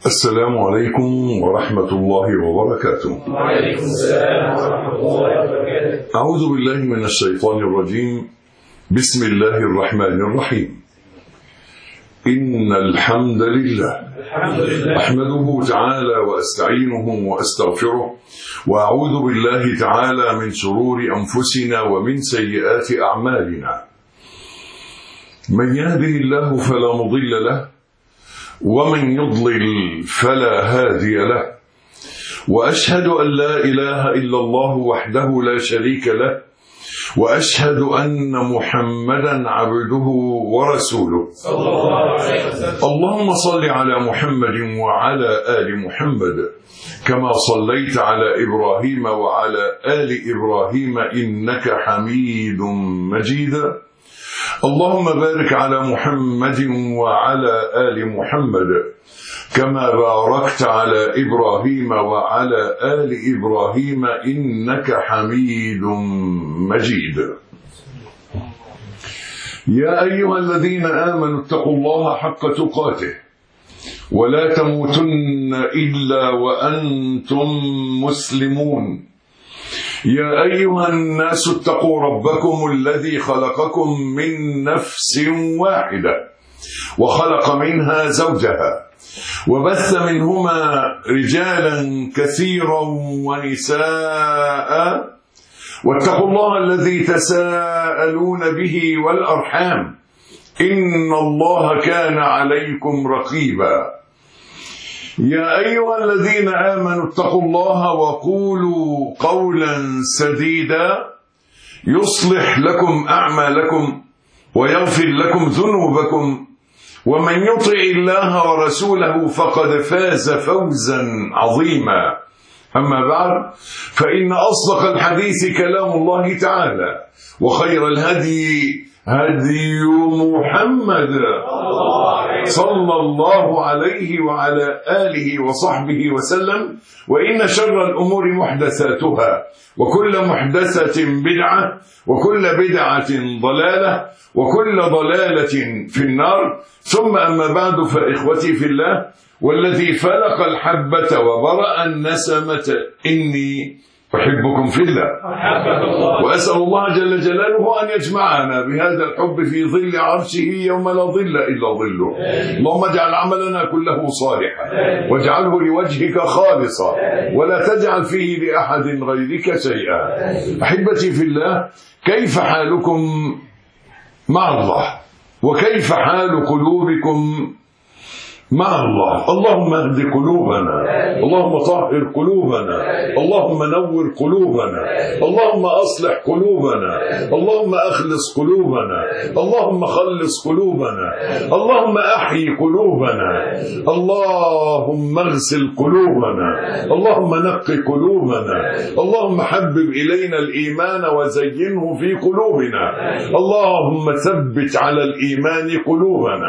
السلام عليكم ورحمة الله وبركاته. وعليكم السلام ورحمة الله وبركاته. أعوذ بالله من الشيطان الرجيم. بسم الله الرحمن الرحيم. إن الحمد لله أحمده تعالى وأستعينه وأستغفره، وأعوذ بالله تعالى من شرور أنفسنا ومن سيئات أعمالنا. من يهده الله فلا مضل له، ومن يضلل فلا هادي له، وأشهد أن لا إله إلا الله وحده لا شريك له، وأشهد أن محمدا عبده ورسوله صلى الله عليه وسلم. اللهم صل على محمد وعلى آل محمد كما صليت على إبراهيم وعلى آل إبراهيم إنك حميد مجيد. اللهم بارك على محمد وعلى آل محمد كما باركت على إبراهيم وعلى آل إبراهيم إنك حميد مجيد. يا أيها الذين آمنوا اتقوا الله حق تقاته ولا تموتن إلا وأنتم مسلمون. يا أيها الناس اتقوا ربكم الذي خلقكم من نفس واحدة وخلق منها زوجها وبث منهما رجالا كثيرا ونساء، واتقوا الله الذي تساءلون به والأرحام إن الله كان عليكم رقيبا. يا أيها الذين آمنوا اتقوا الله وقولوا قولا سديدا يصلح لكم أعمالكم ويغفر لكم ذنوبكم، ومن يطع الله ورسوله فقد فاز فوزا عظيما. أما بعد، فإن أصدق الحديث كلام الله تعالى، وخير الهدي هدي محمد صلى الله عليه وعلى آله وصحبه وسلم، وإن شر الأمور محدثاتها، وكل محدثة بدعة، وكل بدعة ضلالة، وكل ضلالة في النار. ثم أما بعد، فإخوتي في الله والذي فلق الحبة وبرأ النسمة إني أحبكم في الله، وأسأل الله جل جلاله أن يجمعنا بهذا الحب في ظل عرشه يوم لا ظل إلا ظله. اللهم اجعل عملنا كله صالحا واجعله لوجهك خالصا ولا تجعل فيه لأحد غيرك شيئا. أحبتي في الله، كيف حالكم مع الله؟ وكيف حال قلوبكم مع الله؟ اللهم اهد قلوبنا، اللهم طهر قلوبنا، اللهم نور قلوبنا، اللهم أصلح قلوبنا، اللهم أخلص قلوبنا، اللهم خلص قلوبنا، اللهم أحيي قلوبنا، اللهم اغسل قلوبنا، اللهم نق قلوبنا، اللهم حبب إلينا الإيمان وزينه في قلوبنا، اللهم ثبت على الإيمان قلوبنا.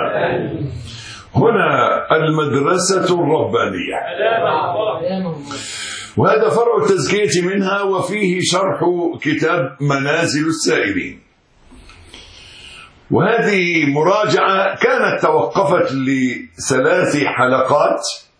هنا المدرسة الربانية، وهذا فرع التزكية منها، وفيه شرح كتاب منازل السائلين. وهذه مراجعة كانت توقفت ل3 حلقات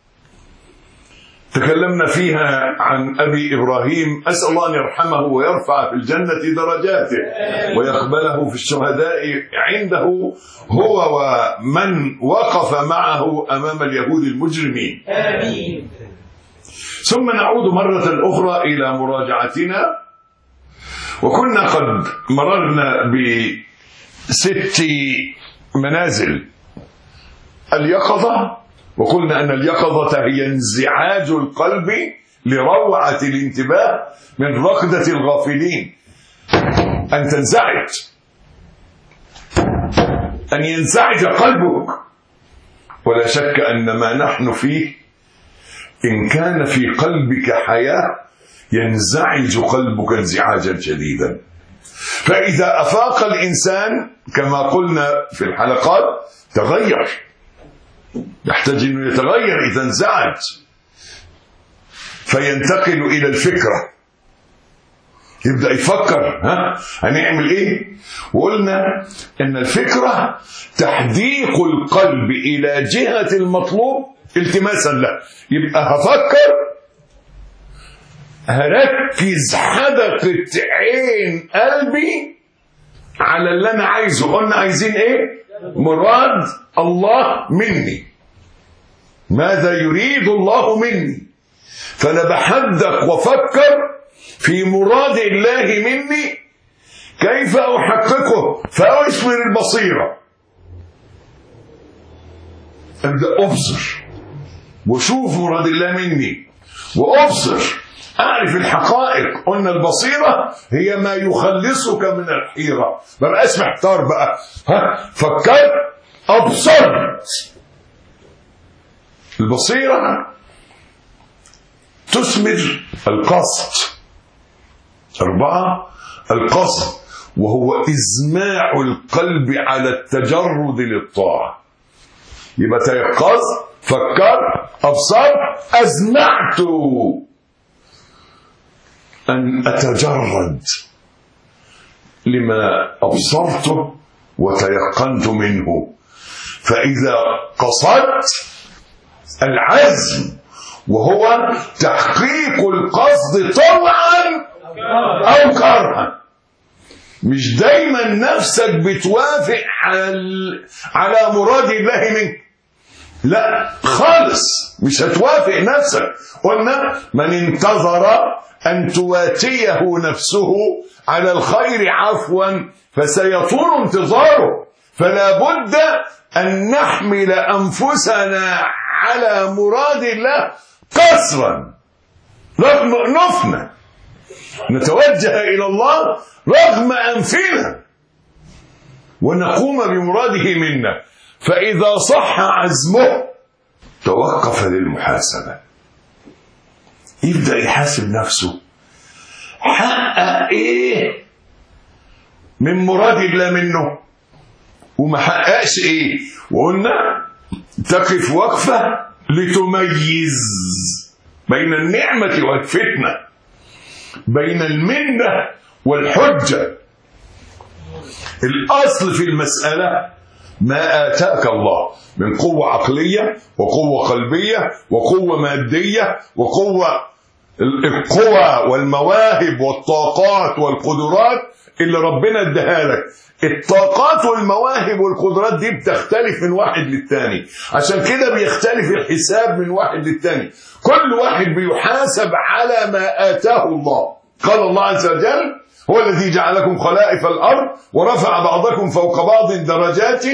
تكلمنا فيها عن أبي إبراهيم، أسأل الله أن يرحمه ويرفع في الجنة درجاته ويقبله في الشهداء عنده، هو ومن وقف معه أمام اليهود المجرمين. آمين. ثم نعود مرة أخرى إلى مراجعتنا، وكنا قد مررنا ب6 منازل اليقظة، وقلنا أن اليقظة هي انزعاج القلب لروعة الانتباه من رقدة الغافلين، أن تنزعج، أن ينزعج قلبك. ولا شك أن ما نحن فيه إن كان في قلبك حياة ينزعج قلبك انزعاجا شديدا. فإذا أفاق الإنسان كما قلنا في الحلقات تغير، يحتاج أنه يتغير إذا انزعج، فينتقل إلى الفكرة، يبدأ يفكر هنعمل ايه. وقلنا ان الفكرة تحديق القلب الى جهة المطلوب التماسا له. يبقى هفكر، هركز حدقة عين قلبي على اللي انا عايزه. قلنا عايزين ايه؟ مراد الله مني، ماذا يريد الله مني. فانا بحدق وافكر في مراد الله مني كيف احققه، فاشمر البصيره، ابدا ابصر وشوف مراد الله مني وابصر، اعرف الحقائق. قلنا البصيره هي ما يخلصك من الحيره، ما بقاش محتار بقى. فكرت، ابصرت. البصيره تثمر القصد. 4 القصد، وهو إزماع القلب على التجرد للطاعة. يبقى تيقظ، فكر، أبصر، أزمعت أن أتجرد لما أبصرته وتيقنت منه. فإذا قصدت العزم، وهو تحقيق القصد طوعا أو كرها. مش دايما نفسك بتوافق على مراد الله منك، لا خالص مش هتوافق نفسك. قلنا من انتظر أن تواتيه نفسه على الخير عفوا فسيطول انتظاره. فلا بد أن نحمل أنفسنا على مراد الله قصرا رغم أنوفنا، نتوجه إلى الله رغم أنفنا ونقوم بمراده منا. فإذا صح عزمه توقف للمحاسبة، يبدأ يحاسب نفسه، حقق إيه من مراد الله منه وما حققش إيه. وقلنا تقف وقفة لتميز بين النعمة والفتنة، بين المنة والحجة. الأصل في المسألة ما آتاك الله من قوة عقلية وقوة قلبية وقوة مادية وقوة القوى والمواهب والطاقات والقدرات اللي ربنا اداها لك. الطاقات والمواهب والقدرات دي بتختلف من واحد للتاني، عشان كده بيختلف الحساب من واحد للتاني. كل واحد بيحاسب على ما آتاه الله. قال الله عز وجل: هو الذي جعلكم خلائف الأرض ورفع بعضكم فوق بعض درجات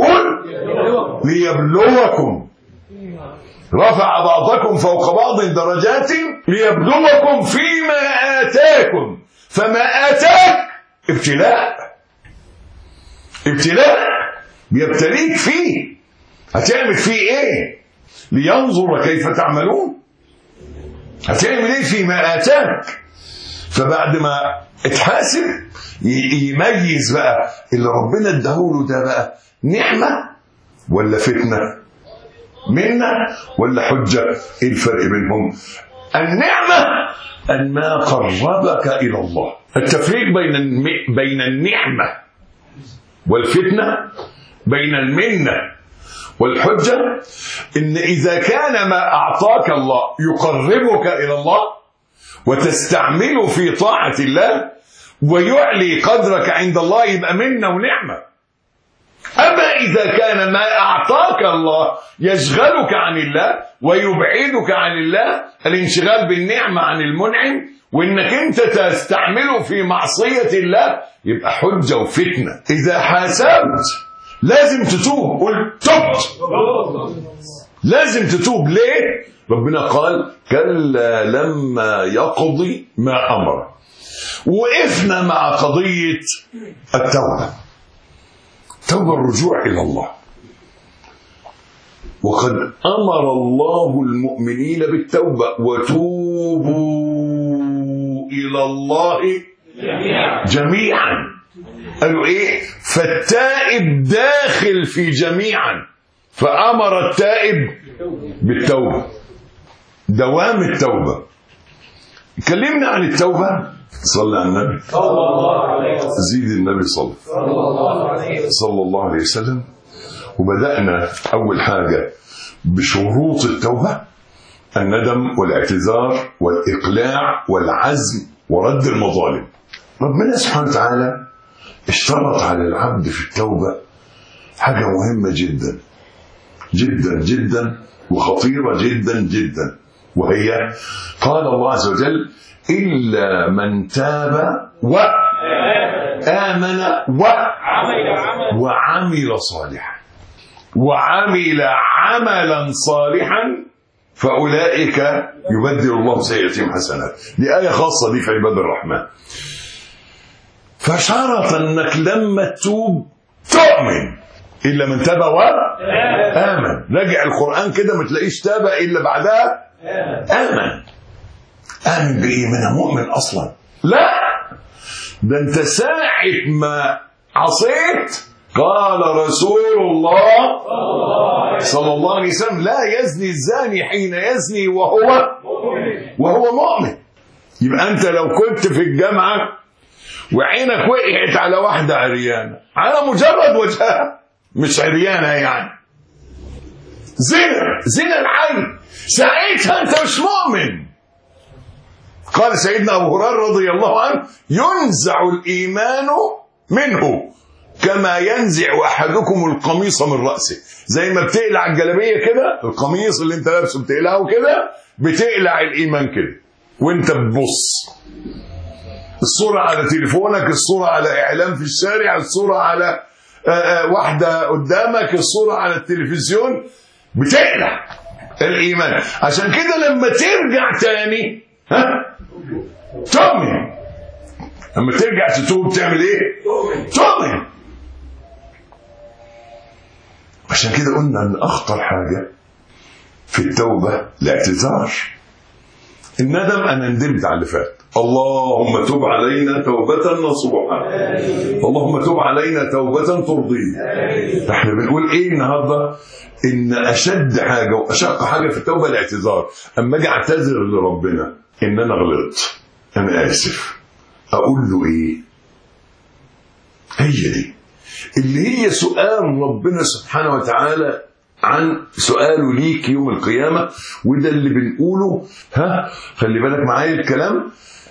ليبلوكم. رفع بعضكم فوق بعض درجات ليبلوكم فيما آتاكم. فما آتاك ابتلاء، ابتلاء بيبتليك فيه. هتعمل فيه ايه؟ لينظر كيف تعملون. هتعمل ايه فيما آتاك؟ فبعد ما اتحاسب يميز بقى اللي ربنا اداهوله ده بقى نعمة ولا فتنة، منة ولا حجة. ايه الفرق بينهم؟ النعمة أن ما قربك إلى الله. التفريق بين النعمة والفتنة، بين المنة والحجة، إن إذا كان ما أعطاك الله يقربك إلى الله وتستعمله في طاعة الله ويعلي قدرك عند الله يبقى منة ونعمة. أما إذا كان ما أعطاك الله يشغلك عن الله ويبعدك عن الله، الانشغال بالنعمة عن المنعم، وإنك أنت تستعمله في معصية الله، يبقى حجة وفتنة. إذا حاسبت لازم تتوب. قل تبت، لازم تتوب. ليه؟ ربنا قال: كلا لما يقضي ما أمر. وقفنا مع قضية التوبة، توبة الرجوع إلى الله. وقد أمر الله المؤمنين بالتوبة: وتوبوا إلى الله جميعا. قالوا إيه؟ فالتائب داخل في جميعا، فأمر التائب بالتوبة، دوام التوبة. اتكلمنا عن التوبة صلى على النبي صلى الله عليه وسلم. زيد النبي صلى الله عليه وسلم. وبدأنا أول حاجة بشروط التوبة: الندم والاعتذار والإقلاع والعزم ورد المظالم. ربنا سبحانه وتعالى اشترط على العبد في التوبة حاجة مهمة جدا جدا جدا وخطيرة جدا جدا، وهي قال الله عز وجل: إلا من تاب وآمن وعمل صالحا وعمل عملا صالحا فأولئك يبدل الله سيئاتهم حسنات. دي آية خاصة دي في عباد الرحمن. فشرط أنك لما تتوب تؤمن. إلا من تاب وآمن. رجع القرآن كده ما تلاقيش تاب إلا بعدها آمن. آمن بإيه؟ من مؤمن أصلا؟ لا، ده أنت ساعة ما عصيت قال رسول الله صلى الله عليه وسلم: لا يزني الزاني حين يزني وهو مؤمن. يبقى أنت لو كنت في الجامعة وعينك وقعت على واحدة عريانة على مجرد وجهها، مش عريانة يعني، زنا العين، ساعتها أنت مش مؤمن. قال سيدنا أبو هريرة رضي الله عنه: ينزع الإيمان منه كما ينزع أحدكم القميص من رأسه. زي ما بتقلع الجلابية كده، القميص اللي انت لابسه بتقلعه كده، بتقلع الإيمان كده وانت بتبص. الصورة على تليفونك، الصورة على إعلام في الشارع، الصورة على واحدة قدامك، الصورة على التلفزيون، بتقلع الإيمان. عشان كده لما ترجع تاني تؤمن. لما ترجع تتوب تعمل ايه؟ تؤمن. عشان كده قلنا ان اخطر حاجة في التوبة الاعتذار. الندم: انا ندمت على اللي فات، اللهم تب علينا توبة نصوحا، اللهم تب علينا توبة ترضيك. احنا بنقول ايه النهارده؟ ان اشد حاجة واشق حاجة في التوبة الاعتذار. اما اجي اعتذر لربنا ان انا غلطت، انا اسف، اقول له ايه؟ هي دي اللي هي سؤال ربنا سبحانه وتعالى عن سؤاله ليك يوم القيامة. وده اللي بنقوله، خلي بالك معايا الكلام: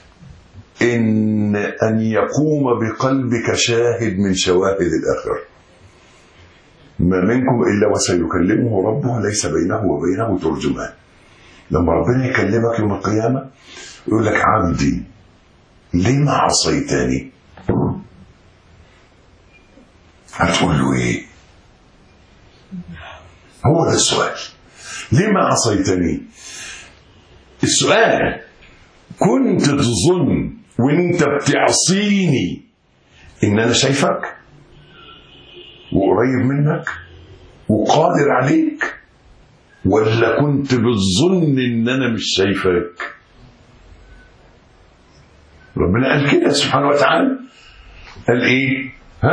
أن يقوم بقلبك شاهد من شواهد الآخرة. ما منكم إلا وسيكلمه ربه ليس بينه وبينه ترجمان. لما ربنا يكلمك يوم القيامة يقول لك: عبدي لما عصيتني؟ هتقول له ايه؟ هو ده السؤال. لما عصيتني؟ السؤال: كنت تظن وانت بتعصيني ان انا شايفك وقريب منك وقادر عليك، ولا كنت بتظن ان انا مش شايفك؟ ربنا قال كده سبحانه وتعالى. قال ايه؟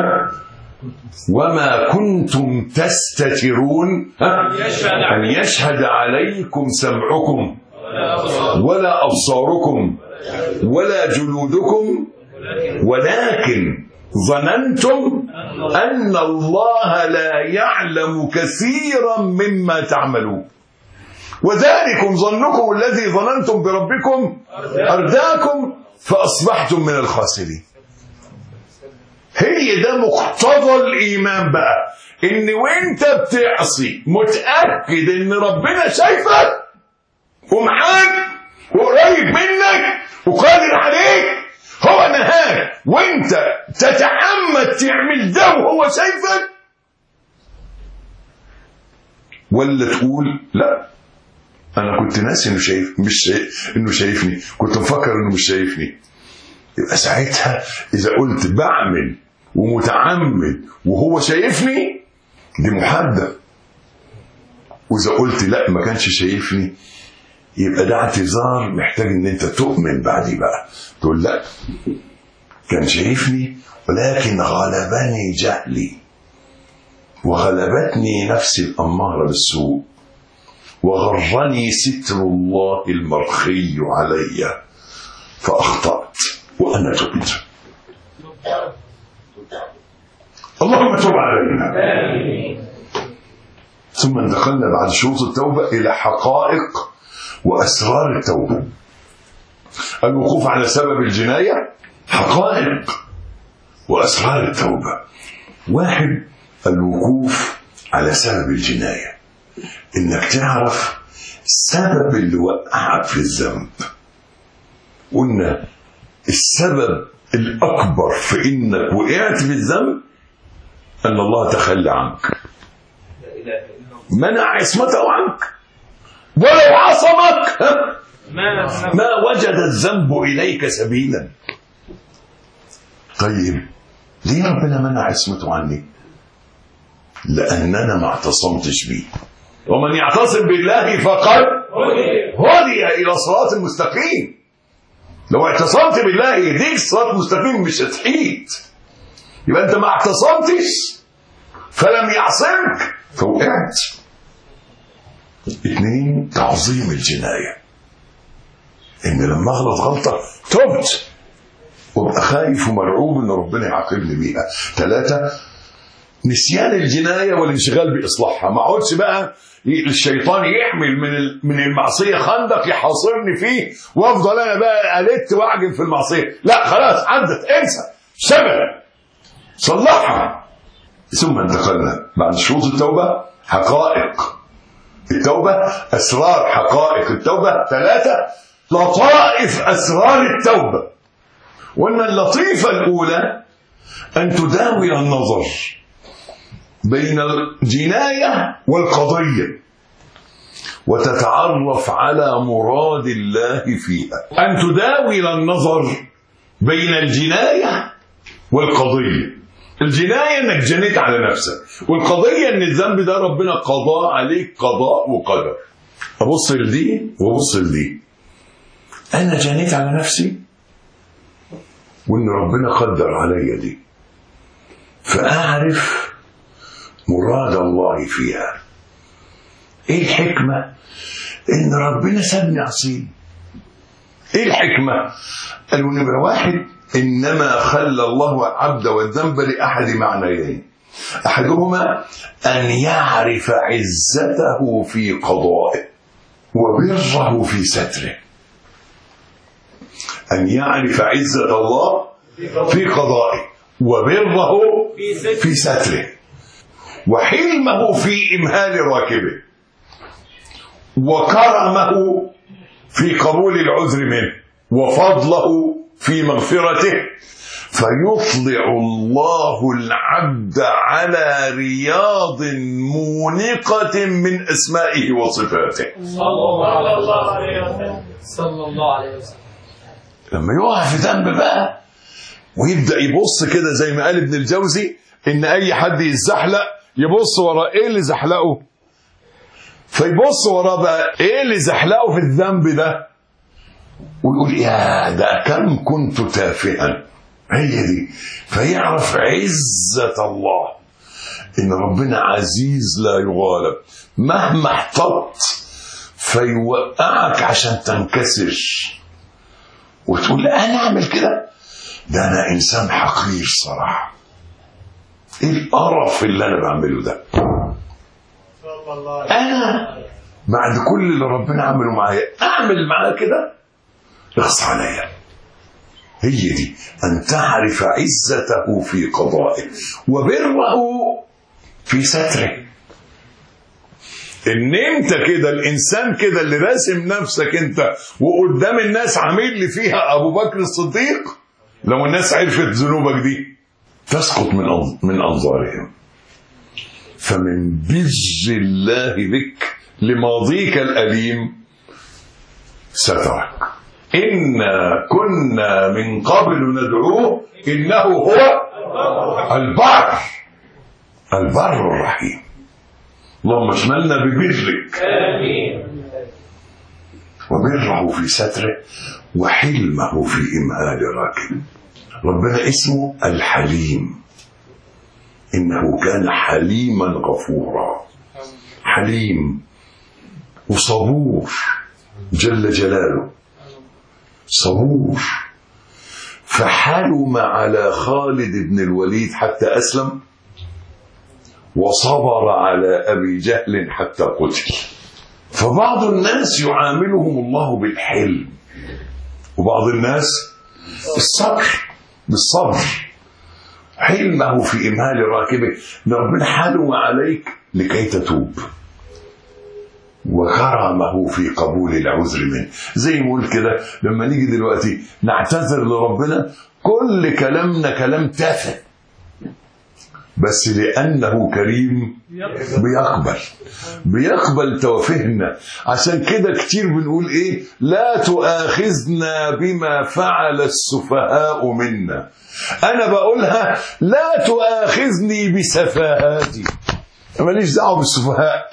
وما كنتم تستترون أن يشهد عليكم سمعكم ولا أبصاركم ولا جلودكم ولكن ظننتم أن الله لا يعلم كثيرا مما تعملون وذلكم ظنكم الذي ظننتم بربكم أرداكم فأصبحتم من الخاسرين. هي ده مقتضى الإيمان بقى، إن وإنت بتعصي متأكد إن ربنا شايفك ومعاك وقريب منك وقادر عليك. هو نهاك وإنت تتعمد تعمل ده وهو شايفك، ولا تقول لا أنا كنت ناسي إنه شايف، إنه شايفني، كنت مفكر إنه مش شايفني. يبقى ساعتها إذا قلت بعمل ومتعمد وهو شايفني دي محدة، وإذا قلت لا ما كانش شايفني يبقى ده اعتذار محتاج إن أنت تؤمن بعدي بقى، تقول لا كان شايفني ولكن غلبني جهلي وغلبتني نفسي الأمارة بالسوء وغرني ستر الله المرخي علي فأخطأت وأنا تبت. اللهم تب علينا. ثم انتقلنا بعد شروط التوبة إلى حقائق وأسرار التوبة. الوقوف على سبب الجناية، حقائق وأسرار التوبة. واحد، الوقوف على سبب الجناية، إنك تعرف السبب اللي وقعك في الذنب. قلنا السبب الأكبر في إنك وقعت في الذنب أن الله تخلى عنك، منع عصمته عنك، ولو عصمك ما وجد الذنب إليك سبيلا. طيب ليه ربنا منع عصمته عني؟ لأننا ما اعتصمتش بيه. ومن يعتصم بالله فقد هدي إلى صراط المستقيم. لو اعتصمت بالله يهديك صراط مستقيم، مش هتحيد. يبقى أنت ما اعتصمتش فلم يعصمك فوقعت. 2، تعظيم الجناية، إن لما أغلط غلطة تبت وابقى خايف ومرعوب إن ربنا يعاقبني بيها. 3، نسيان الجناية والانشغال بإصلاحها. ما اقعدش بقى الشيطان يحمل من المعصية خندق يحاصرني فيه وافضل انا بقى ألت واعجب في المعصية. لا خلاص عدت، انسى، شبه، صلحها. ثم انتقلنا بعد شروط التوبة حقائق التوبة، أسرار حقائق التوبة. 3، لطائف أسرار التوبة. وأن اللطيفة الأولى أن تداوي النظر بين الجناية والقضية وتتعرف على مراد الله فيها. أن تداوي النظر بين الجناية والقضية. الجناية انك جنيت على نفسك، والقضية ان الذنب ده ربنا قضاء عليك قضاء وقدر. ابص لدي وابص لدي. انا جنيت على نفسي وان ربنا قدر علي دي، فاعرف مراد الله فيها. ايه الحكمة ان ربنا سابني عصيب؟ ايه الحكمة؟ قالوا نمرة 1، إنما خلى الله عبد والذنب لأحد معنيين. أحدهما أن يعرف عزته في قضائه وبره في ستره. أن يعرف عزة الله في قضائه وبره في ستره، وحلمه في إمهال راكبه، وكرمه في قبول العذر منه، وفضله في مغفرته. فيطلع الله العبد على رياض مونقة من أسمائه وصفاته. صلى الله عليه وسلم. لما يقع في ذنب بقى ويبدأ يبص كده زي ما قال ابن الجوزي، إن أي حد يتزحلق يبص وراه إيه اللي زحلقه، فيبص وراه بقى إيه اللي زحلقه في الذنب ده، ويقول يا ده كم كنت تافها. هي دي. فيعرف عزة الله، إن ربنا عزيز لا يغالب، مهما احتطت فيوقعك عشان تنكسر وتقول أنا أعمل كده، ده أنا إنسان حقير صراحة، إيه القرف اللي أنا بعمله ده، أنا بعد كل اللي ربنا عمله معايا أعمل معاه كده، اخص عليا. هي دي أن تعرف عزته في قضائه وبره في ستره. إن أنت كده الإنسان كده اللي راسم نفسك أنت وقدام الناس عامل لي فيها أبو بكر الصديق، لو الناس عرفت ذنوبك دي تسقط من أنظارهم. فمن بر الله بك لماضيك الأليم سترك. إنا كنا من قبل ندعوه إنه هو البر الرحيم. اللهم اشملنا ببرك. آمين. وبره في ستره وحلمه في إمهال راكب. ربنا اسمه الحليم، إنه كان حليما غفورا. حليم وصبور جل جلاله، صبور. فحلم على خالد بن الوليد حتى أسلم، وصبر على أبي جهل حتى قتل. فبعض الناس يعاملهم الله بالحلم، وبعض الناس بالصبر. حلمه في إمهال راكبه، ربنا حلم عليك لكي تتوب، وكرمه في قبول العذر منه. زي ما قلت كده، لما نيجي دلوقتي نعتذر لربنا كل كلامنا كلام تافه، بس لأنه كريم بيقبل توافهنا. عشان كده كتير بنقول ايه؟ لا تؤاخذنا بما فعل السفهاء منا. انا بقولها لا تؤاخذني بسفاهاتي، ماليش دعوه بالسفهاء،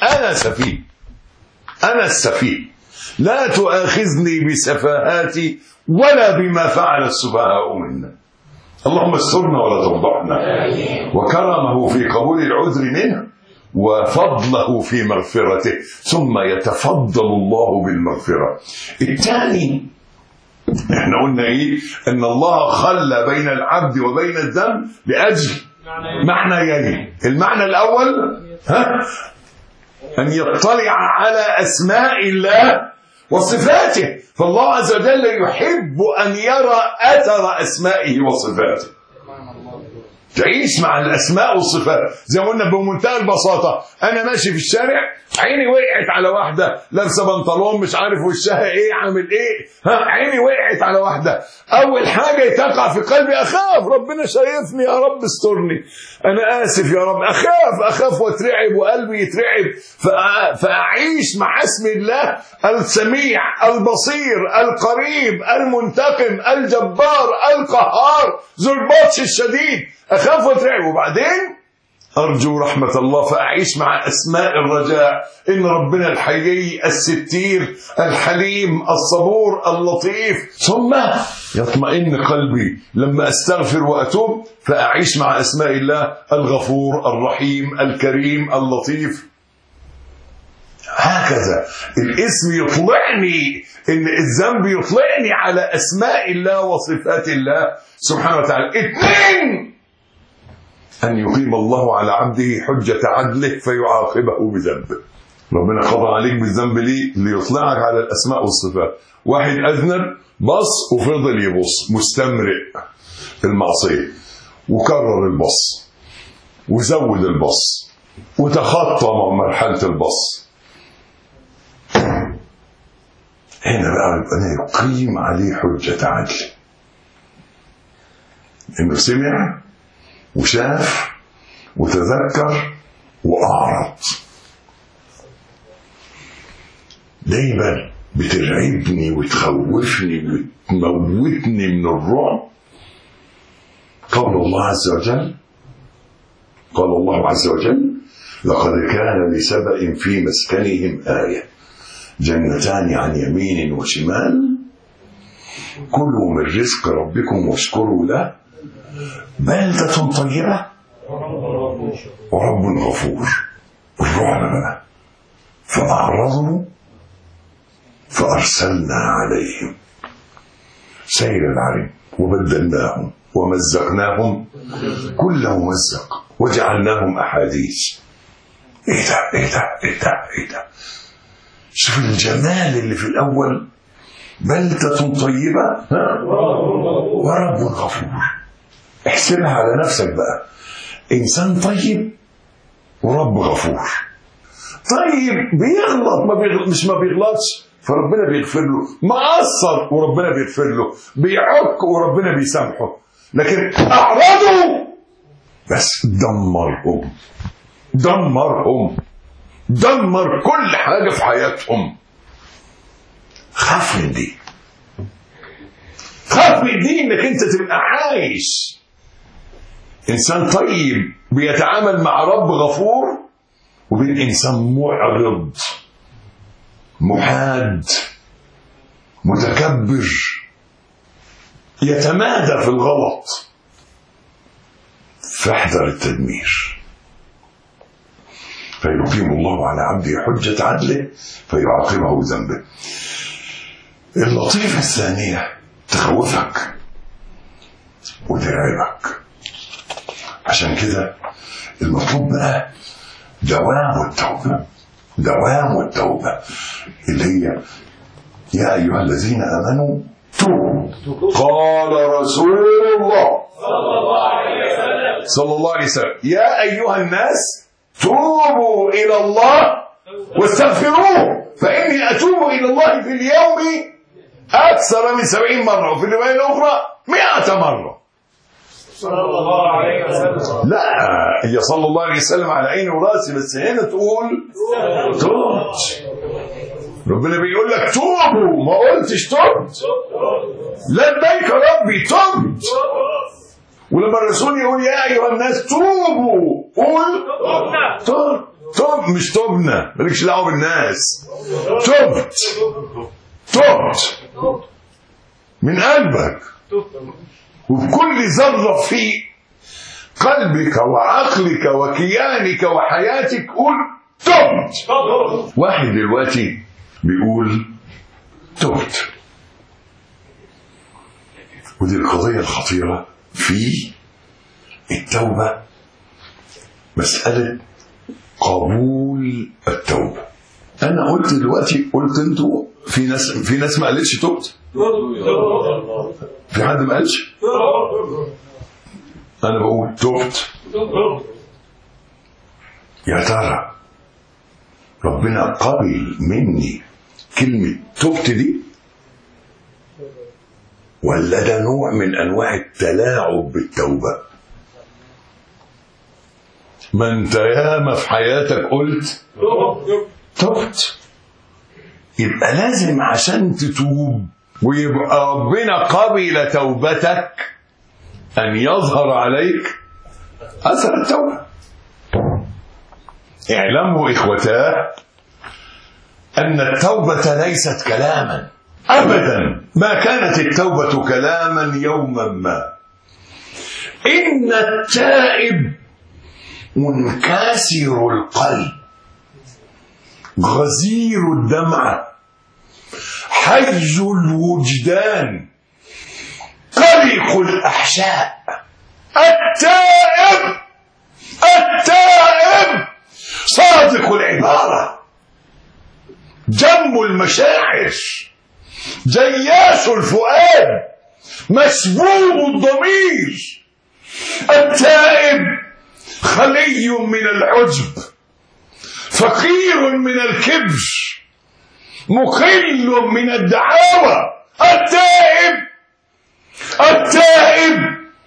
انا السفيه. لا تؤاخذني بسفاهاتي ولا بما فعل السفهاء منا. اللهم استرنا ولا تفضحنا. وكرمه في قبول العذر منه، وفضله في مغفرته، ثم يتفضل الله بالمغفرة. الثاني احنا قلنا ايه؟ ان الله خلى بين العبد وبين الذنب لأجل معنيين. المعنى الاول ان يطلع على اسماء الله وصفاته، فالله عز وجل يحب ان يرى اثر اسمائه وصفاته. تعيش مع الاسماء والصفات. زي ما قلنا بمنتهى البساطه، انا ماشي في الشارع عيني وقعت على واحده لابسه بنطلون مش عارف وشها ايه عامل ايه، عيني وقعت على واحده، اول حاجه تقع في قلبي اخاف، ربنا شايفني يا رب استرني، انا اسف يا رب، اخاف واترعب وقلبي يترعب، فاعيش مع اسم الله السميع البصير القريب المنتقم الجبار القهار ذو البطش الشديد، اخاف واترعب. وبعدين أرجو رحمة الله، فأعيش مع أسماء الرجاء، إن ربنا الحيي الستير الحليم الصبور اللطيف. ثم يطمئن قلبي لما أستغفر وأتوب، فأعيش مع أسماء الله الغفور الرحيم الكريم اللطيف. هكذا الاسم يطلعني، إن الذنب يطلعني على أسماء الله وصفات الله سبحانه وتعالى. اثنين، أن يقيم الله على عبده حجة عدله فيعاقبه بذنبه. ربنا قضى عليك بالذنب ليه؟ ليطلعك على الأسماء والصفات. واحد أذنب بص وفضل يبص مستمرئ المعصية، وكرر البص وزود البص وتخطى مرحلة البص، هنا بقى أنا يقيم عليه حجة عدل، إنه سمع وشاف وتذكر وأعرض. دايما بترعبني وتخوفني وتموتني من الرعب قول الله عز وجل، قال الله عز وجل: لقد كان لسبأ في مسكنهم آية، جنتان عن يمين وشمال، كلوا من رزق ربكم واشكروا له، بلدة طيبة ورب غفور. الرعب بقى، فأعرضوا فأرسلنا عليهم سيل العرم وبدلناهم ومزقناهم كل ممزق وجعلناهم أحاديث. ايه ده شوف الجمال اللي في الأول، بلدة طيبة ورب غفور. احسبها على نفسك بقى، إنسان طيب ورب غفور. طيب بيغلط مش ما بيغلطش، فربنا بيغفر له، مقصر وربنا بيغفر له، بيعك وربنا بيسامحه. لكن أعرضوا بس دمر كل حاجة في حياتهم. خاف من دي انك انت تبقى عايش انسان طيب بيتعامل مع رب غفور، وبين انسان معرض محاد متكبر يتمادى في الغلط. فاحذر التدمير. فيقيم الله على عبده حجة عدله فيعاقبه ذنبه. اللطيفة الثانية تخوفك، وترعبك. عشان كده المطلوب بقى دوام التوبة، دوام التوبة اللي هي يا أيها الذين آمنوا توبوا. قال رسول الله صلى الله عليه وسلم يا أيها الناس توبوا إلى الله واستغفروه فإني أتوب إلى الله في اليوم أكثر من 70 مرة وفي الرواية الأخرى 100 مرة. صلى الله عليه وسلم. لا هي صلى الله عليه وسلم على عيني وراسي، بس هنا تقول توبت. ربنا بيقول لك توبوا، ما قلتش تبت. لبيك ربي تبت. ولما الرسول يقول يا أيها الناس توبوا قول توب، مش تبنا، مالكش دعوه بالناس. تبت من قلبك وبكل ذرة في قلبك وعقلك وكيانك وحياتك قول تبت. واحد دلوقتي بيقول تبت، ودي القضية الخطيرة في التوبة، مسألة قبول التوبة. أنا قلت دلوقتي، قلت أنتوا في ناس ما قالتش تبت؟ في حد ما قالش؟ أنا بقول تبت. يا ترى ربنا قبل مني كلمة تبت دي، ولا ده نوع من أنواع التلاعب بالتوبة؟ ما أنت ياما في حياتك قلت تبت، يبقى لازم عشان تتوب ويبقى ربنا قبل توبتك أن يظهر عليك أثر التوبة. اعلموا إخوتاه أن التوبة ليست كلاما أبدا، ما كانت التوبة كلاما يوما ما. إن التائب منكسر القلب غزير الدمعة حي الوجدان قلق الأحشاء. التائب صادق العبارة جم المشاعر جياش الفؤاد مسبوب الضمير. التائب خلي من العجب فقير من الكبر مقل من الدعاوى. التائب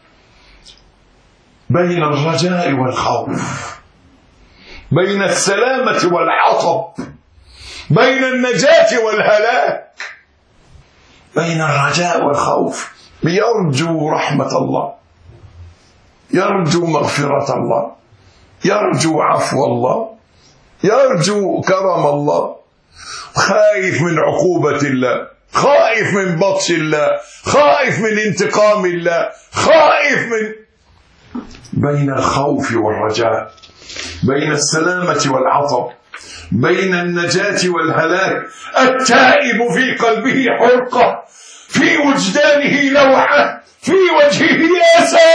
بين الرجاء والخوف، بين السلامة والعطب، بين النجاة والهلاك، بين الرجاء والخوف. يرجو رحمة الله، يرجو مغفرة الله، يرجو عفو الله، يرجو كرم الله، خايف من عقوبة الله، خايف من بطش الله، خايف من انتقام الله، خايف من. بين الخوف والرجاء، بين السلامة والعطب، بين النجاة والهلاك. التائب في قلبه حرقة، في وجدانه لوعة، في وجهه أسى،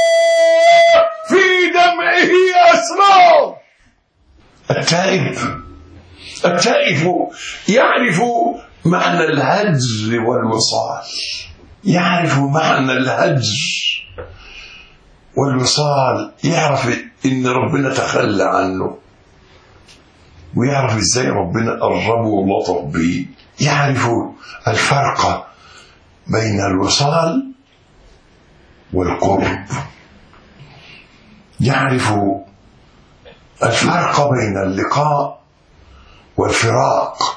في دمعه أسرار. التائب يعرف معنى الهجر والوصال، يعرف معنى الهجر والوصال، يعرف إن ربنا تخلى عنه، ويعرف إزاي ربنا قربه ولطف به، يعرف الفرق بين الوصال والقرب، يعرف الفرق بين اللقاء والفراق.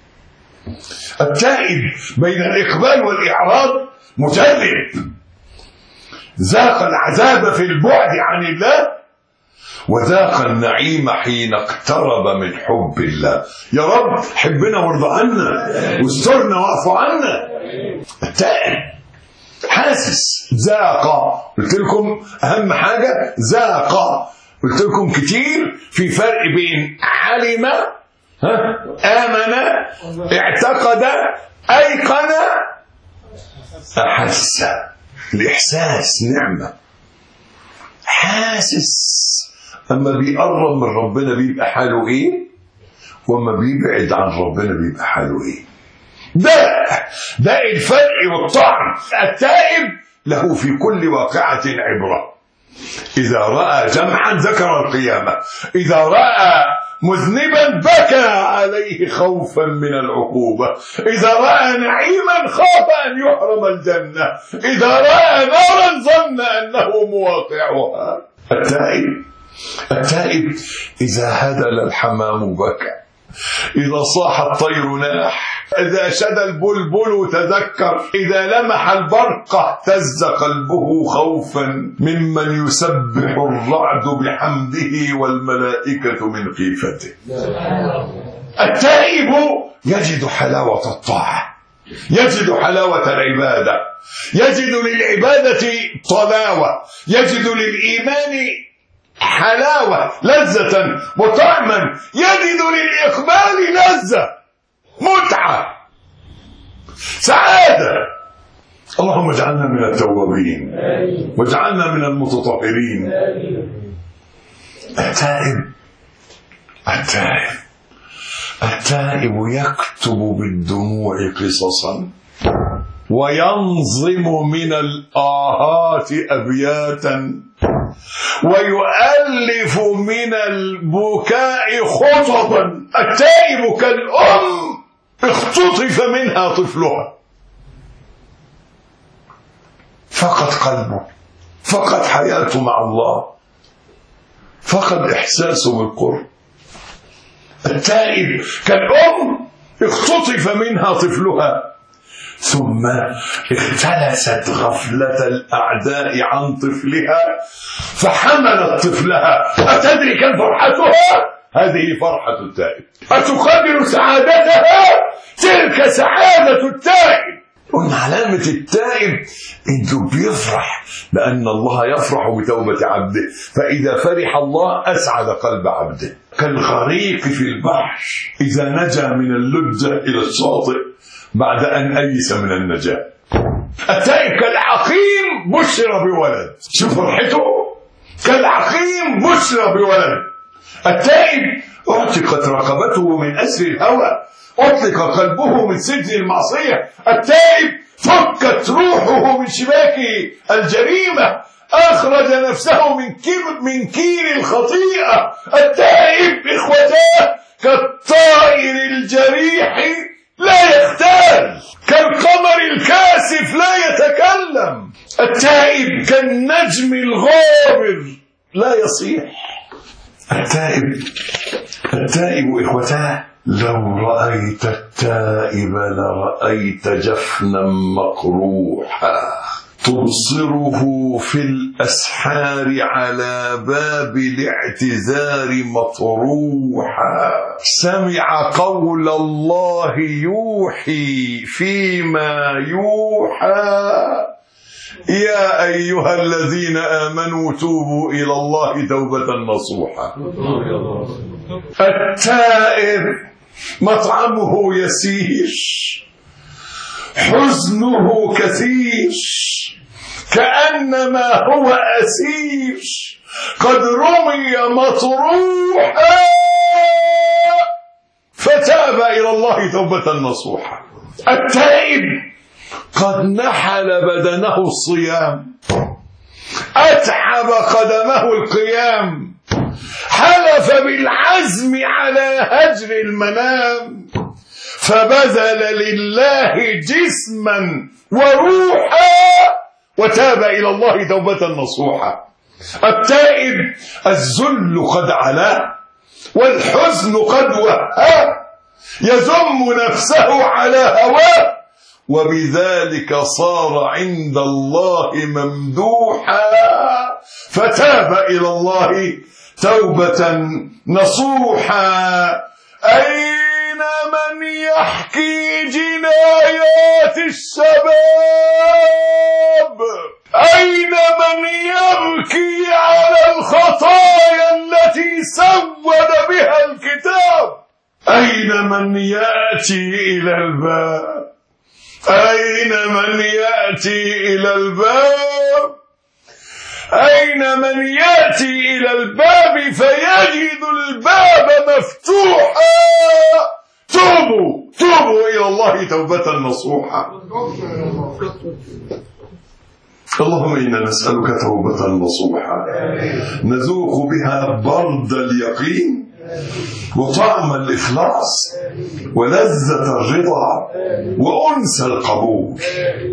التائب بين الإقبال والإعراض مجرب، ذاق العذاب في البعد عن الله وذاق النعيم حين اقترب من حب الله. يا رب حبنا وارضى عنا واسترنا واعف عنا. التائب حاسس، ذاق، قلت لكم أهم حاجة ذاق، قلت لكم كتير في فرق بين علم، آمن، اعتقد، أيقن، أحس. الإحساس نعمة، حاسس أما بيقرب من ربنا بيبقى حاله إيه، وأما بيبعد عن ربنا بيبقى حاله إيه. ده الفرق والطعن. التائب له في كل واقعة عبرة. إذا رأى جمعا ذكر القيامة، إذا رأى مذنبا بكى عليه خوفا من العقوبة، إذا رأى نعيما خاف أن يحرم الجنة، إذا رأى نارا ظن أنه مواقعها. التائب إذا هدل الحمام بكى، إذا صاح الطير ناح، إذا شدى البلبل تذكر، إذا لمح البرق اهتز قلبه خوفا ممن يسبح الرعد بحمده والملائكة من خيفته. التائب يجد حلاوة الطاعة، يجد حلاوة العبادة، يجد للعبادة طلاوة، يجد للإيمان حلاوة لذة وطعما، يجد للإقبال لذة متعة سعادة. اللهم اجعلنا من التوابين واجعلنا من المتطهرين. التائب يكتب بالدموع قصصا وينظم من الآهات أبياتا ويؤلف من البكاء خطبا. التائب كالأم اختطف منها طفلها، فقد قلبه، فقد حياته مع الله، فقد إحساسه بالقرب. التائب كالأم اختطف منها طفلها ثم اختلست غفلة الأعداء عن طفلها فحملت طفلها. أتدري كم فرحتها؟ هذه فرحة التائب. أتقدر سعادتها؟ تلك سعادة التائب. ومن علامة التائب إنه بيفرح لأن الله يفرح بتوبة عبده، فإذا فرح الله أسعد قلب عبده. كالغريق في البحر إذا نجا من اللجة إلى الشاطئ بعد أن أيس من النجاة. التائب كالعقيم بشر بولد. شوف فرحته، كالعقيم بشر بولد. التائب أعتقت رقبته من أسر الهوى، أطلق قلبه من سجن المعصية. التائب فكت روحه من شباك الجريمة، أخرج نفسه من كير الخطيئة. التائب إخوتاه كالطائر الجريح لا يختال، كالقمر الكاسف لا يتكلم. التائب كالنجم الغابر لا يصيح. التائب إخوتاه لو رأيت التائب لرأيت جفنا مقروحا تبصره في الأسحار على باب الاعتذار مطروحا. سمع قول الله يوحي فيما يوحى يا أيها الذين آمنوا توبوا إلى الله توبة نصوحا. التائب مطعمه يسير، حزنه كثير، كأنما هو أسير قد رمي مطروحا فتاب إلى الله توبة نصوحا. التائب قد نحل بدنه الصيام، أتعب قدمه القيام، حلف بالعزم على هجر المنام، فبذل لله جسما وروحا وتاب إلى الله توبة نصوحا. التائب الذل قد علاه والحزن قد وهاه، يذم نفسه على هواه وبذلك صار عند الله ممدوحا، فتاب إلى الله توبة نصوحا. أين من يحكي جنايات الشباب؟ أين من يبكي على الخطايا التي سود بها الكتاب؟ أين من يأتي إلى الباب أين من يأتي إلى الباب؟ أين من يأتي إلى الباب فيجد الباب مفتوحا؟ توبوا إلى الله توبة نصوحا. اللهم إنا نسألك توبة نصوحا نذوق بها برد اليقين وطعم الإخلاص ولذة الرضا وأنس القبول.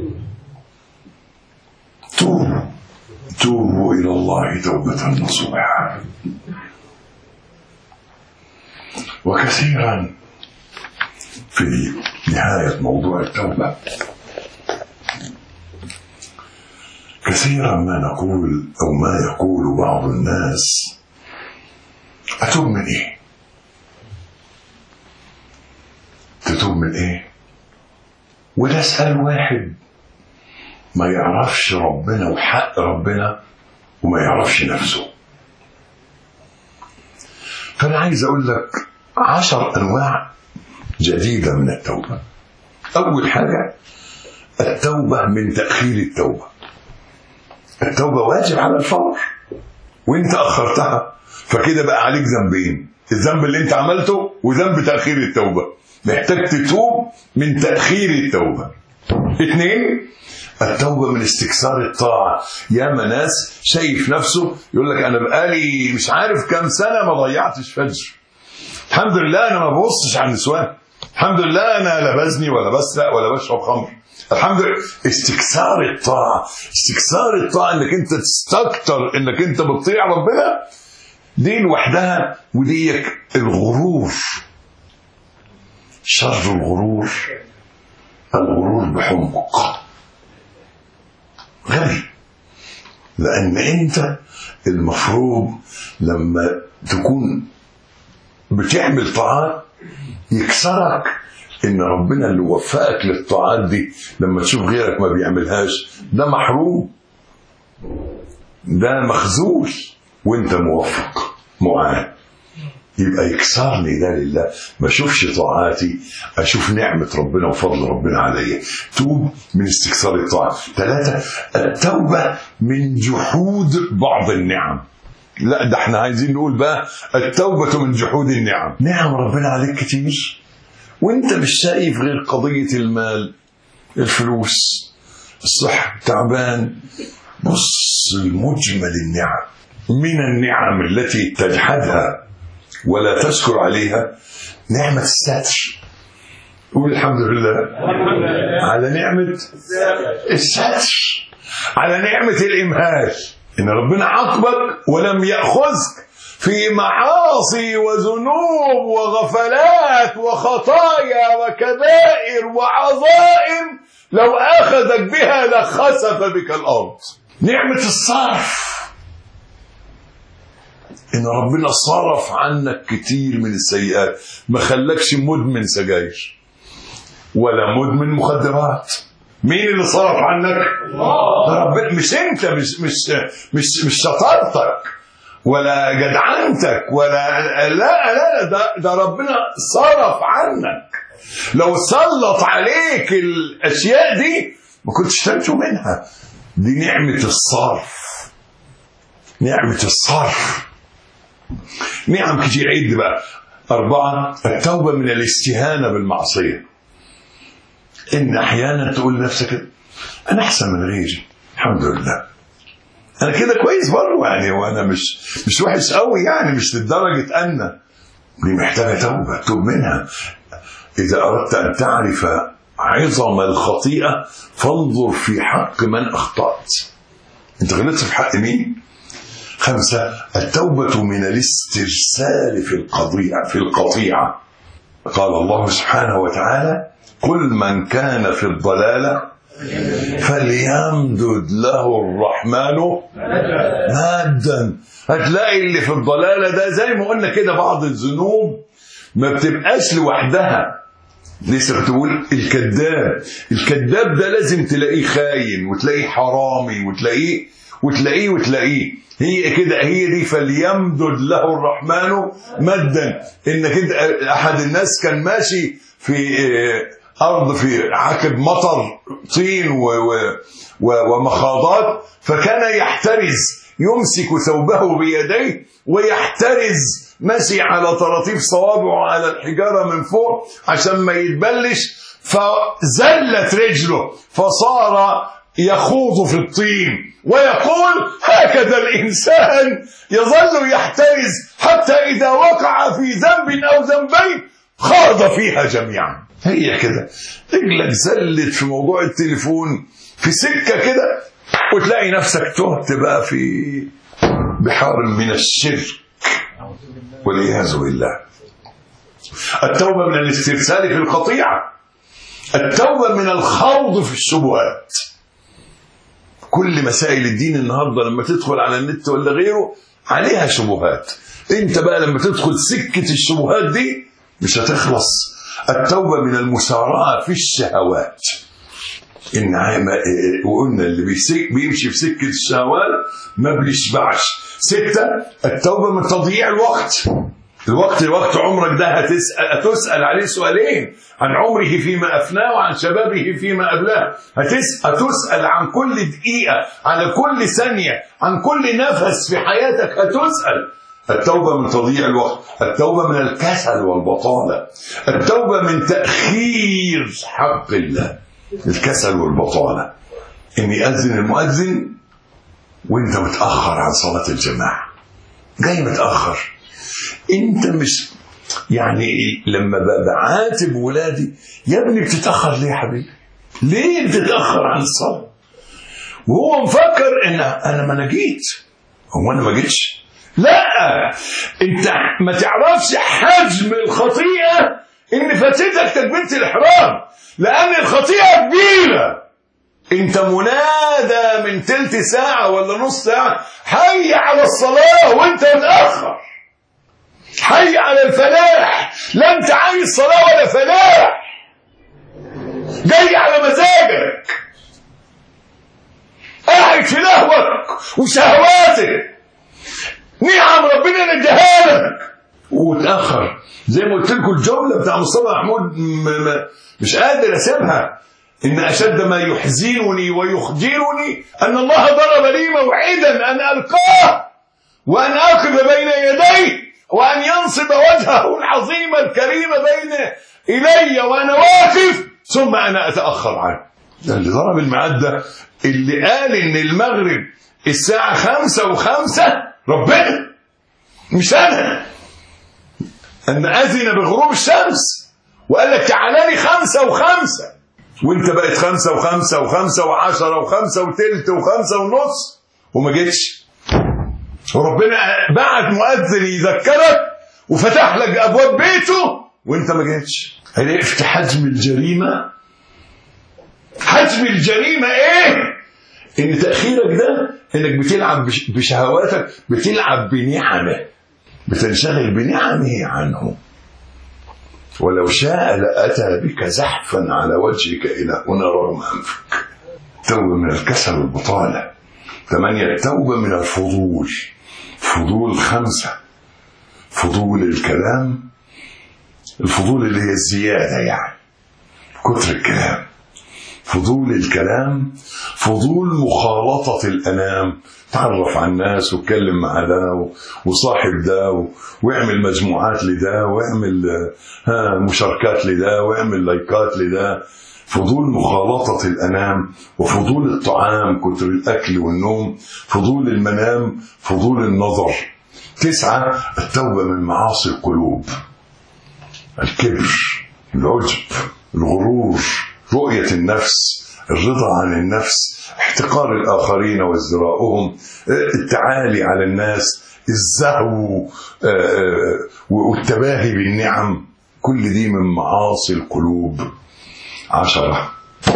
توبوا إلى الله توبة نصوحا. وكثيرا في نهاية موضوع التوبة كثيرا ما نقول أو ما يقول بعض الناس: أتوب من إيه؟ تتوب من إيه؟ وده اسأل واحد ما يعرفش ربنا وحق ربنا وما يعرفش نفسه. فأنا عايز أقول لك 10 أنواع جديدة من التوبة. أول حاجة التوبة من تأخير التوبة. التوبة واجب على الفور وانت أخرتها، فكده بقى عليك ذنبين: الذنب اللي انت عملته وذنب تأخير التوبة. محتاج تتوب من تأخير التوبة. 2 التوبة من استكثار الطاعة. ياما ناس شايف نفسه يقول لك أنا بقالي مش عارف كم سنة ما ضيعتش فجر، الحمد لله أنا ما ببصش على النسوان، الحمد لله أنا لا بزني ولا بسرق ولا بشرب خمر، الحمد لله. استكثار الطاعة. استكثار الطاعة انك انت تستكتر انك انت بتطيع ربنا، دي لوحدها. وديك الغرور. شر الغرور بحمق، غبي. لان انت المفروض لما تكون بتعمل طاعات يكسرك ان ربنا اللي وفقك للطاعات دي لما تشوف غيرك ما بيعملهاش ده محروم، ده مخذول، وانت موفق معاه. يبقى يكسرني ده لله، ما اشوفش طاعاتي، اشوف نعمة ربنا وفضل ربنا عليا. توب من استكثار الطاعة. 3 التوبة من جحود بعض النعم. لا ده احنا عايزين نقول بقى التوبة من جحود النعم. نعم ربنا عليك كتير وانت مش شايف غير قضية المال، الفلوس، الصحة، تعبان. بص المجمل النعم. من النعم التي تجحدها ولا تشكر عليها نعمة الستر. قول الحمد لله على نعمة الستر، على نعمة الإمهال، إن ربنا عاقبك ولم يأخذك في معاصي وذنوب وغفلات وخطايا وكبائر وعظائم لو أخذك بها لخسف بك الأرض. نعمة الصرف، إن ربنا صرف عنك كتير من السيئات، ما خلكش مدمن سجاير ولا مدمن مخدرات. مين اللي صرف عنك؟ ربنا. مش انت، مش شطارتك ولا جدعنتك ولا لا ده ربنا صرف عنك. لو سلط عليك الاشياء دي ما كنتش تنجو منها. دي نعمة الصرف. نعمة الصرف. نعم كتير. عد بقى. 4 التوبة من الاستهانة بالمعصية. إن أحيانا تقول لنفسك أنا أحسن من غيري، الحمد لله أنا كده كويس برضه يعني، وأنا مش وحش قوي يعني، مش لدرجة أن دي محتاجة توبة. توب منها. إذا أردت أن تعرف عظم الخطيئة فانظر في حق من أخطأت. أنت غلطت في حق مين؟ 5 التوبة من الاسترسال في القطيعة. قال الله سبحانه وتعالى قل من كان في الضلالة فليمدد له الرحمن مادا. هتلاقي اللي في الضلالة ده زي ما قلنا كده بعض الذنوب ما بتبقاش لوحدها. لسه بتقول الكذاب ده لازم تلاقيه خاين وتلاقيه حرامي وتلاقيه هي كده. هي دي فليمدد له الرحمن مدا. انك انت احد الناس كان ماشي في أرض في عكب مطر طين ومخاضات، فكان يحترز، يمسك ثوبه بيديه ويحترز، ماشي على طراطيف صوابعه على الحجارة من فوق عشان ما يتبلش، فزلت رجله فصار يخوض في الطين ويقول: هكذا الإنسان يظل يحترز حتى إذا وقع في ذنب أو ذنبين خاض فيها جميعا. هي كده، رجلك زلت في موضوع التليفون في سكة كده، وتلاقي نفسك تهت بقى في بحار من الشرك والعياذ بالله. التوبة من الاسترسال في القطيعة، التوبة من الخوض في الشبهات. كل مسائل الدين النهارده لما تدخل على النت ولا غيره عليها شبهات، انت بقى لما تدخل سكة الشبهات دي مش هتخلص. التوبة من المسارعة في الشهوات، وقلنا اللي بيمشي في سكة الشهوات ما بيشبعش. 6، التوبة من تضييع الوقت. الوقت عمرك ده هتسأل عليه سؤالين: عن عمره فيما أفناه وعن شبابه فيما أبلاه. هتسأل عن كل دقيقة، على كل ثانية، عن كل نفس في حياتك هتسأل. التوبة من تضييع الوقت، التوبة من الكسل والبطالة، التوبة من تأخير حق الله. الكسل والبطالة، إن يأذن المؤذن وإنت متأخر عن صلاة الجماعة، جاي متأخر. انت مش يعني لما بعاتب ولادي: يا ابني بتتأخر ليه يا حبيبي؟ ليه بتتأخر عن الصلاة؟ وهو مفكر ان انا جيت. هو انا ما جيتش؟ لا، انت ما تعرفش حجم الخطيئة ان فاتتك تكبيرة الإحرام، لان الخطيئة كبيرة. انت منادى من تلت ساعة ولا نص ساعة: حي على الصلاة، وانت متأخر. حي على الفلاح، لا انت عايز صلاة ولا فلاح، جاي على مزاجك، قاعد في لهوك وشهواتك، نعم ربنا نديها لك وتأخر. زي ما قلت لكم الجملة بتاع مصطفى محمود مش قادر اسيبها: إن أشد ما يحزنني ويخجلني أن الله ضرب لي موعدا أن ألقاه وأن أقف بين يديه وأن ينصب وجهه العظيم الكريم بين إلي وأنا واقف، ثم أنا أتأخر عنه. اللي ضرب الميعاد ده اللي قال إن المغرب الساعة 5:05 ربنا، مش أنا. أن أذن بغروب الشمس وقال لك تعالى لي 5:05، وانت بقت 5:05 و5 و10 و5 وتلت و5:30 وما جيتش. وربنا بعت مؤذن يذكرك وفتح لك ابواب بيته وانت ما جيتش. عرفت حجم الجريمه؟ حجم الجريمه ايه؟ ان تاخيرك ده انك بتلعب بشهواتك، بتلعب بنعمه، بتنشغل بنعمه عنه. ولو شاء لأتى بك زحفا على وجهك إلى هنا رغم أنفك. توبة من الكسل والبطالة. 8، التوبة من الفضول. فضول 5: فضول الكلام. الفضول اللي هي الزيادة، يعني كتر الكلام. فضول الكلام، فضول مخالطة الأنام، تعرف على الناس واتكلم مع ده وصاحب ده واعمل مجموعات لده واعمل مشاركات لده واعمل لايكات لده. فضول مخالطة الأنام، وفضول الطعام، كتر الأكل والنوم، فضول المنام، فضول النظر. 9، التوبة من معاصي القلوب. الكبر، العجب، الغرور، رؤية النفس، الرضا عن النفس، احتقار الآخرين وازدراؤهم، التعالي على الناس، الزهو والتباهي بالنعم. كل دي من معاصي القلوب. 10،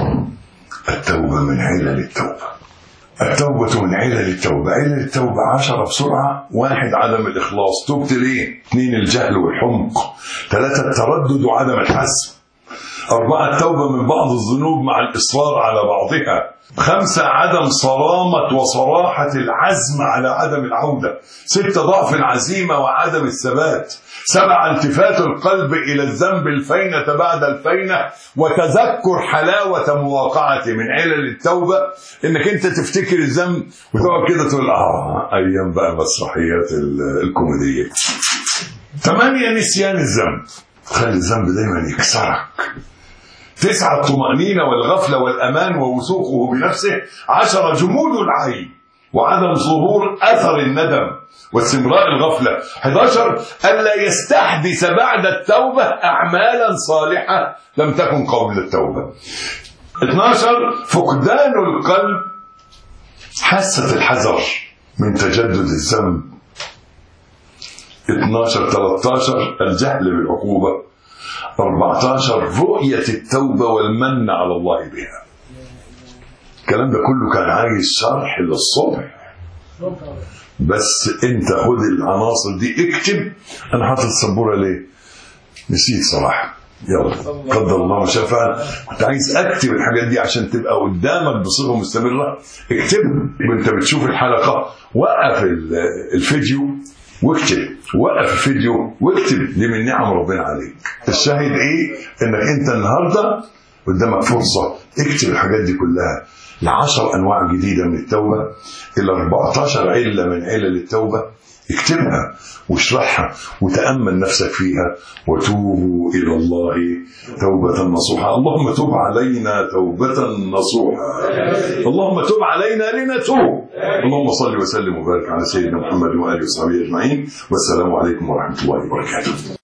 التوبة من علل التوبة. التوبة من علل التوبة. علل التوبة 10 بسرعة. 1، عدم الإخلاص، تبت ليه؟ 2، الجهل والحمق. 3، التردد وعدم الحزم. 4 التوبة من بعض الذنوب مع الإصرار على بعضها. 5 عدم صرامة وصراحة العزم على عدم العودة. 6 ضعف العزيمة وعدم الثبات. 7 التفات القلب إلى الذنب الفينة بعد الفينة وتذكر حلاوة مواقعته. من علل التوبة إنك أنت تفتكر الذنب وتقعد كده تقول أيام بقى مسرحيات الكوميدية. 8 نسيان الذنب، خلي الذنب دايما يكسرك. 9 الطمأنينة والغفلة والأمان ووثوقه بنفسه. 10 جمود العين وعدم ظهور أثر الندم واستمرار الغفلة. 11 ألا يستحدث بعد التوبة أعمالا صالحة لم تكن قبل التوبة. 12 فقدان القلب حاسة الحذر من تجدد الذنب. 13 الجهل بالعقوبة. 14 رؤية التوبة والمن على الله بها. الكلام ده كله كان عايز شرح للصبح، بس انت خد العناصر دي اكتب. انا حاطط السبوره ليه؟ نسيت صراحه. يلا قدر الله ما شاء فعل. كنت عايز اكتب الحاجات دي عشان تبقى قدامك بصيغه مستمره. اكتبها وانت بتشوف الحلقه. وقف الفيديو واكتب، وقف الفيديو واكتب. دي من نعم ربنا عليك. الشاهد ايه؟ انك انت النهارده قدامك فرصه اكتب الحاجات دي كلها. 10 انواع جديده من التوبه، الى 14 عله من علل التوبه. اكتبها واشرحها وتامل نفسك فيها. وتوبوا الى الله توبه نصوحا. اللهم تب علينا توبه نصوحا. اللهم تب علينا لنتوب. اللهم صل وسلم وبارك على سيدنا محمد واله وصحبه اجمعين. والسلام عليكم ورحمه الله وبركاته.